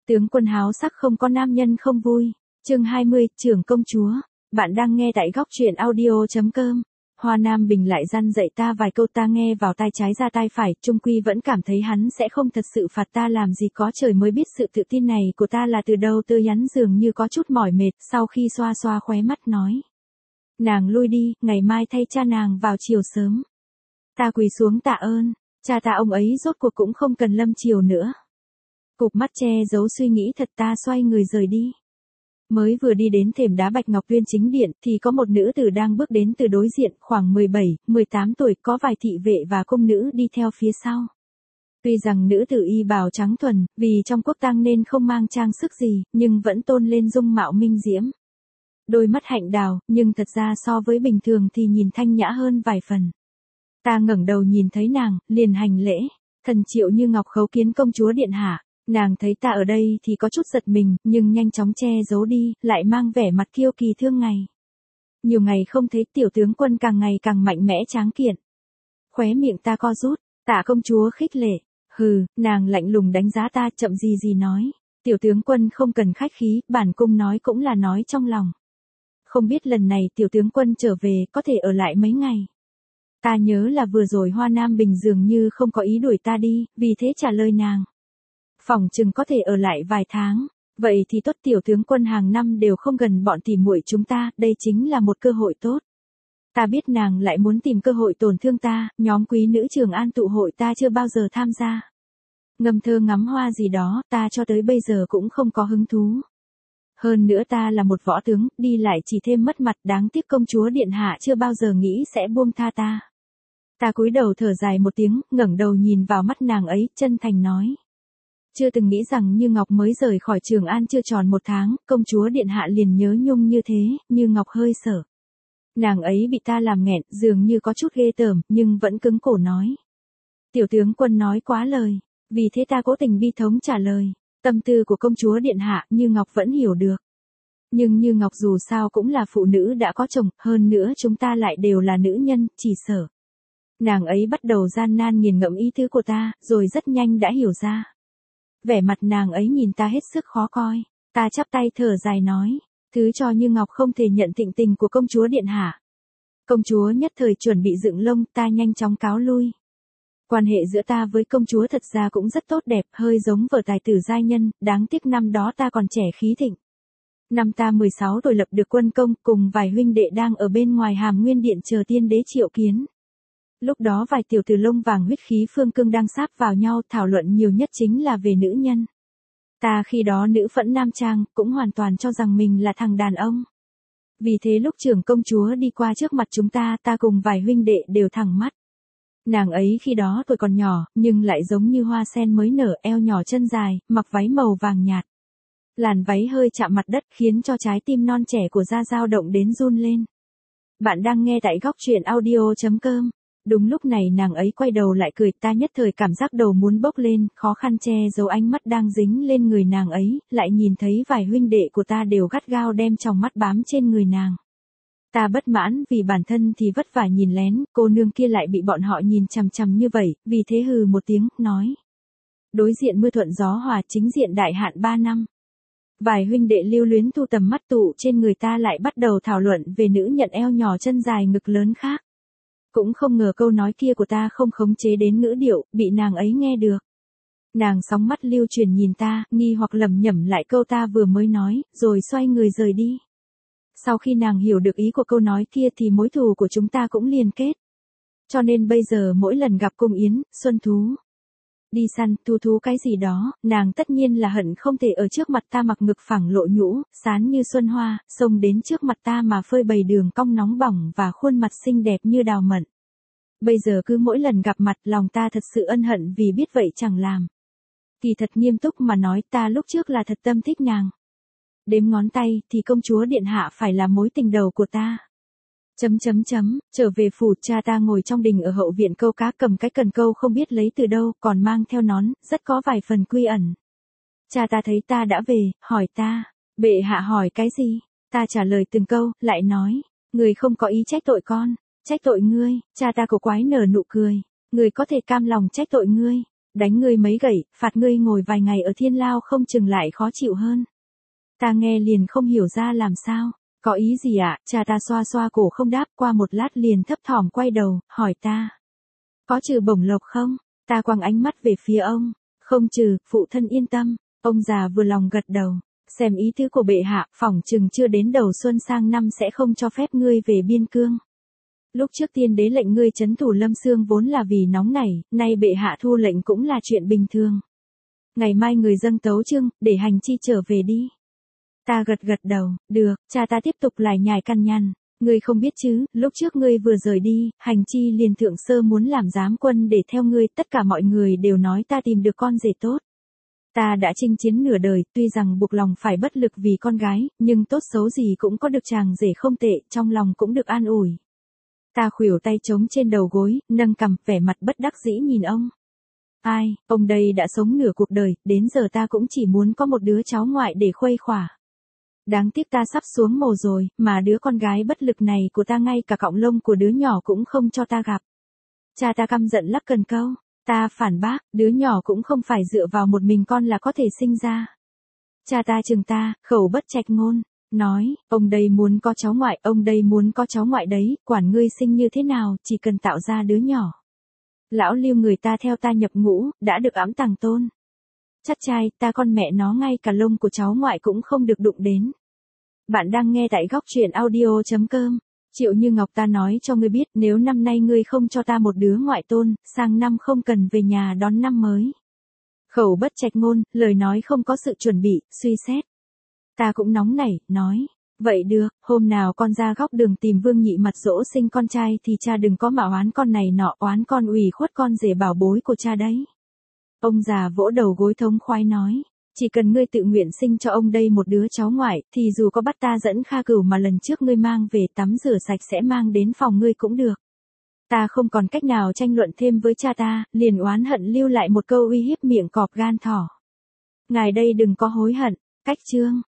Tướng quân háo sắc không có nam nhân không vui. Chương 20, trưởng công chúa. Bạn đang nghe tại góc truyện audio.com. Hoa Nam Bình lại răn dạy ta vài câu, ta nghe vào tai trái ra tai phải, chung quy vẫn cảm thấy hắn sẽ không thật sự phạt ta làm gì, có trời mới biết sự tự tin này của ta là từ đâu tới. Hắn dường như có chút mỏi mệt, sau khi xoa xoa khóe mắt nói: nàng lui đi, ngày mai thay cha nàng vào chiều sớm. Ta quỳ xuống tạ ơn, cha ta ông ấy rốt cuộc cũng không cần lâm chiều nữa. Cụp mắt che giấu suy nghĩ thật, ta xoay người rời đi. Mới vừa đi đến thềm đá Bạch Ngọc Uyên chính điện thì có một nữ tử đang bước đến từ đối diện, khoảng 17, 18 tuổi, có vài thị vệ và cung nữ đi theo phía sau. Tuy rằng nữ tử y bào trắng thuần, vì trong quốc tang nên không mang trang sức gì, nhưng vẫn tôn lên dung mạo minh diễm. Đôi mắt hạnh đào, nhưng thật ra so với bình thường thì nhìn thanh nhã hơn vài phần. Ta ngẩng đầu nhìn thấy nàng, liền hành lễ: thần Triệu Như Ngọc khấu kiến công chúa điện hạ. Nàng thấy ta ở đây thì có chút giật mình, nhưng nhanh chóng che giấu đi, lại mang vẻ mặt kiêu kỳ thương ngày. Nhiều ngày không thấy tiểu tướng quân càng ngày càng mạnh mẽ tráng kiện. Khóe miệng ta co rút, tạ công chúa khích lệ. Hừ, nàng lạnh lùng đánh giá ta, chậm gì nói: tiểu tướng quân không cần khách khí, bản cung nói cũng là nói trong lòng. Không biết lần này tiểu tướng quân trở về có thể ở lại mấy ngày. Ta nhớ là vừa rồi Hoa Nam Bình dường như không có ý đuổi ta đi, vì thế trả lời nàng: phỏng chừng có thể ở lại vài tháng. Vậy thì tốt, tiểu tướng quân hàng năm đều không gần bọn tỉ muội chúng ta, đây chính là một cơ hội tốt. Ta biết nàng lại muốn tìm cơ hội tổn thương ta, nhóm quý nữ Trường An tụ hội ta chưa bao giờ tham gia. Ngâm thơ ngắm hoa gì đó, ta cho tới bây giờ cũng không có hứng thú. Hơn nữa ta là một võ tướng, đi lại chỉ thêm mất mặt, đáng tiếc công chúa điện hạ chưa bao giờ nghĩ sẽ buông tha ta. Ta cúi đầu thở dài một tiếng, ngẩng đầu nhìn vào mắt nàng ấy, chân thành nói: chưa từng nghĩ rằng Như Ngọc mới rời khỏi Trường An chưa tròn 1 tháng, công chúa điện hạ liền nhớ nhung như thế. Như Ngọc hơi sợ. Nàng ấy bị ta làm nghẹn, dường như có chút ghê tởm, nhưng vẫn cứng cổ nói: tiểu tướng quân nói quá lời. Vì thế ta cố tình bi thống trả lời: tâm tư của công chúa điện hạ, Như Ngọc vẫn hiểu được. Nhưng Như Ngọc dù sao cũng là phụ nữ đã có chồng, hơn nữa chúng ta lại đều là nữ nhân, chỉ sợ. Nàng ấy bắt đầu gian nan nghiền ngẫm ý tứ của ta, rồi rất nhanh đã hiểu ra. Vẻ mặt nàng ấy nhìn ta hết sức khó coi. Ta chắp tay thở dài nói: thứ cho Như Ngọc không thể nhận thịnh tình của công chúa điện hạ. Công chúa nhất thời chuẩn bị dựng lông, ta nhanh chóng cáo lui. Quan hệ giữa ta với công chúa thật ra cũng rất tốt đẹp, hơi giống vở tài tử giai nhân, đáng tiếc năm đó ta còn trẻ khí thịnh. Năm ta 16 tuổi lập được quân công, cùng vài huynh đệ đang ở bên ngoài Hàm Nguyên Điện chờ tiên đế triệu kiến. Lúc đó vài tiểu tử lông vàng huyết khí phương cương đang sáp vào nhau, thảo luận nhiều nhất chính là về nữ nhân. Ta khi đó nữ phẫn nam trang, cũng hoàn toàn cho rằng mình là thằng đàn ông. Vì thế lúc trưởng công chúa đi qua trước mặt chúng ta, ta cùng vài huynh đệ đều thẳng mắt. Nàng ấy khi đó tuổi còn nhỏ, nhưng lại giống như hoa sen mới nở, eo nhỏ chân dài, mặc váy màu vàng nhạt. Làn váy hơi chạm mặt đất khiến cho trái tim non trẻ của da dao động đến run lên. Bạn đang nghe tại góc truyện audio.com. Đúng lúc này nàng ấy quay đầu lại cười, ta nhất thời cảm giác đầu muốn bốc lên, khó khăn che giấu ánh mắt đang dính lên người nàng ấy, lại nhìn thấy vài huynh đệ của ta đều gắt gao đem tròng mắt bám trên người nàng. Ta bất mãn vì bản thân thì vất vả nhìn lén, cô nương kia lại bị bọn họ nhìn chằm chằm như vậy, vì thế hừ một tiếng, nói: đối diện mưa thuận gió hòa, chính diện đại hạn 3 năm. Vài huynh đệ lưu luyến thu tầm mắt tụ trên người ta lại bắt đầu thảo luận về nữ nhận eo nhỏ chân dài ngực lớn khác. Cũng không ngờ câu nói kia của ta không khống chế đến ngữ điệu, bị nàng ấy nghe được. Nàng sóng mắt lưu truyền nhìn ta, nghi hoặc lẩm nhẩm lại câu ta vừa mới nói, rồi xoay người rời đi. Sau khi nàng hiểu được ý của câu nói kia thì mối thù của chúng ta cũng liền kết. Cho nên bây giờ mỗi lần gặp cung yến, xuân thú, đi săn, thu thú cái gì đó, nàng tất nhiên là hận không thể ở trước mặt ta mặc ngực phẳng lộ nhũ, sán như xuân hoa, xông đến trước mặt ta mà phơi bày đường cong nóng bỏng và khuôn mặt xinh đẹp như đào mận. Bây giờ cứ mỗi lần gặp mặt lòng ta thật sự ân hận vì biết vậy chẳng làm. Kỳ thật nghiêm túc mà nói, ta lúc trước là thật tâm thích nàng. Đếm ngón tay thì công chúa điện hạ phải là mối tình đầu của ta. Trở về phủ, cha ta ngồi trong đình ở hậu viện câu cá, cầm cái cần câu không biết lấy từ đâu, còn mang theo nón, rất có vài phần quy ẩn. Cha ta thấy ta đã về, hỏi ta: bệ hạ hỏi cái gì? Ta trả lời từng câu, lại nói: người không có ý trách tội con, trách tội ngươi. Cha ta cổ quái nở nụ cười: người có thể cam lòng trách tội ngươi, Đánh ngươi mấy gậy, phạt ngươi ngồi vài ngày ở thiên lao không chừng lại khó chịu hơn. Ta nghe liền không hiểu ra làm sao. Có ý gì ạ? Cha ta xoa xoa cổ không đáp, qua một lát liền thấp thỏm quay đầu, hỏi ta. Có trừ bổng lộc không? Ta quăng ánh mắt về phía ông. Không trừ, phụ thân yên tâm. Ông già vừa lòng gật đầu. Xem ý tứ của bệ hạ, phỏng chừng chưa đến đầu xuân sang năm sẽ không cho phép ngươi về biên cương. Lúc trước tiên đế lệnh ngươi trấn thủ Lâm Xương vốn là vì nóng nảy, nay bệ hạ thu lệnh cũng là chuyện bình thường. Ngày mai người dâng tấu chương, để hành chi trở về đi. Ta gật gật đầu, được, cha ta tiếp tục lải nhải căn nhằn. Ngươi không biết chứ, lúc trước ngươi vừa rời đi, hành chi liền thượng sơ muốn làm giám quân để theo ngươi, tất cả mọi người đều nói ta tìm được con rể tốt. Ta đã chinh chiến nửa đời, tuy rằng buộc lòng phải bất lực vì con gái, nhưng tốt xấu gì cũng có được chàng rể không tệ, trong lòng cũng được an ủi. Ta khuỷu tay trống trên đầu gối, nâng cằm, vẻ mặt bất đắc dĩ nhìn ông. Ai, ông đây đã sống nửa cuộc đời, đến giờ ta cũng chỉ muốn có một đứa cháu ngoại để khuây khỏa. Đáng tiếc ta sắp xuống mồ rồi, mà đứa con gái bất lực này của ta ngay cả cọng lông của đứa nhỏ cũng không cho ta gặp. Cha ta căm giận lắc cần câu. Ta phản bác, đứa nhỏ cũng không phải dựa vào một mình con là có thể sinh ra. Cha ta chừng ta, khẩu bất trạch ngôn, nói, ông đây muốn có cháu ngoại, ông đây muốn có cháu ngoại đấy, quản ngươi sinh như thế nào, chỉ cần tạo ra đứa nhỏ. Lão Lưu người ta theo ta nhập ngũ, đã được ẵm tàng tôn. Chắc trai, ta con mẹ nó ngay cả lông của cháu ngoại cũng không được đụng đến. Bạn đang nghe tại góc truyện audio.com. Triệu Như Ngọc, ta nói cho ngươi biết, nếu năm nay ngươi không cho ta một đứa ngoại tôn, sang năm không cần về nhà đón năm mới. Khẩu bất trạch ngôn, lời nói không có sự chuẩn bị, suy xét. Ta cũng nóng nảy, nói. Vậy được, hôm nào con ra góc đường tìm Vương Nhị mặt dỗ sinh con trai thì cha đừng có mà oán con này nọ, oán con ủy khuất con rể bảo bối của cha đấy. Ông già vỗ đầu gối thống khoái nói. Chỉ cần ngươi tự nguyện sinh cho ông đây một đứa cháu ngoại, thì dù có bắt ta dẫn Kha Cửu mà lần trước ngươi mang về tắm rửa sạch sẽ mang đến phòng ngươi cũng được. Ta không còn cách nào tranh luận thêm với cha ta, liền oán hận lưu lại một câu uy hiếp miệng cọp gan thỏ. Ngài đây đừng có hối hận, cách chương.